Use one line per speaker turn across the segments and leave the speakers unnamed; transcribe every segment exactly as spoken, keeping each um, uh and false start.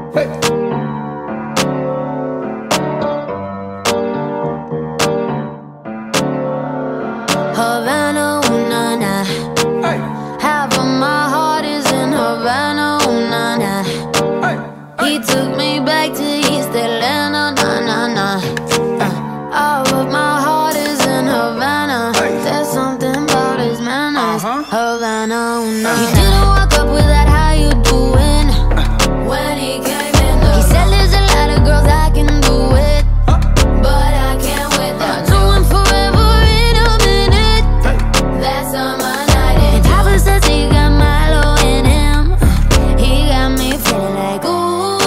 Havana, ooh, nah, nah. Hey. Half of my heart is in Havana, ooh, nah, nah. Hey. Hey. He took me back to East Atlanta, nah, nah, nah. Uh, all of my heart is in Havana. Hey. There's something about his manners. Uh-huh. Havana, ooh, nah, nah. He didn't walk up with that, how you doing? Uh. When he came in the he said there's a lot of girls I can do it, uh. but I can't with that. No one forever in a minute. Hey. That's on my night. And Papa says he got Milo in him. He got me feeling like ooh.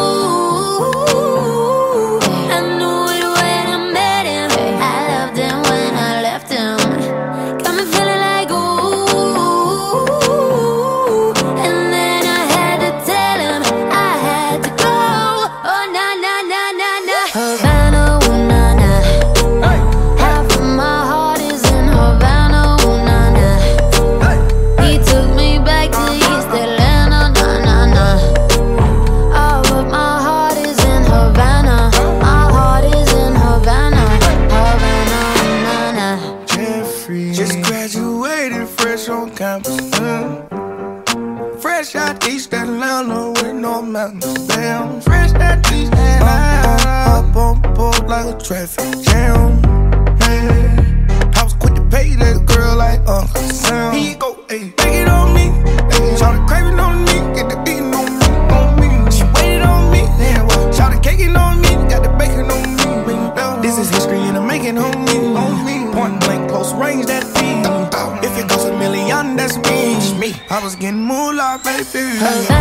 I knew it when I met him. I loved him when I left him. Got me feeling like ooh. And then I had to tell him I had to go. Oh na na na na na. Havana, ooh na na. Hey. Half of my heart is in Havana, ooh na na. Hey. He took me back to East Atlanta, na na na. All of my heart is in Havana. My heart is in Havana, Havana, ooh na na.
Jeffrey just graduated fresh on campus. Mm. Fresh out East Atlanta with no mountains. Damn, fresh out East Atlanta. Up on board like a traffic jam. Man, I was quick to pay that girl like Uncle Sam. Here you go, ayy, take it on me. Ayy, shout craving on me, get the beating on me, on me. She waited on me, yeah, well, shout caking on me, got the bacon on me. This is history and I'm making on me, on me. Point blank, close range, that feed. If it goes a million, that's me. me. I was getting moolah, baby.